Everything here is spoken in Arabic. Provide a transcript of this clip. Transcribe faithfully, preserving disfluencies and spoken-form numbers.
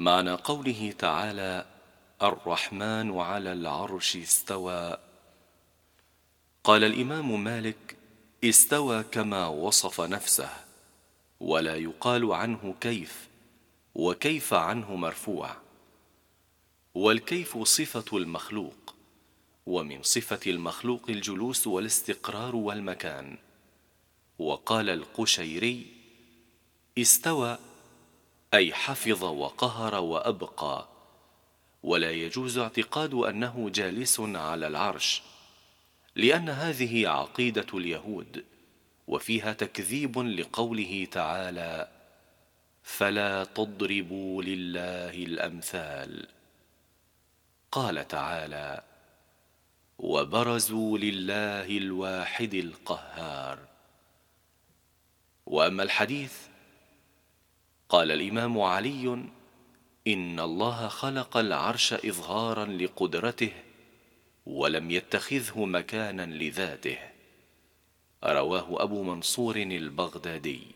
معنى قوله تعالى الرحمن على العرش استوى. قال الإمام مالك: استوى كما وصف نفسه، ولا يقال عنه كيف، وكيف عنه مرفوع. والكيف صفة المخلوق، ومن صفة المخلوق الجلوس والاستقرار والمكان. وقال القشيري: استوى أي حفظ وقهر وأبقى، ولا يجوز اعتقاد أنه جالس على العرش، لأن هذه عقيدة اليهود، وفيها تكذيب لقوله تعالى: فلا تضربوا لله الأمثال. قال تعالى: وبرزوا لله الواحد القهار. وأما الحديث، قال الإمام علي: إن الله خلق العرش إظهارا لقدرته، ولم يتخذه مكانا لذاته. رواه أبو منصور البغدادي.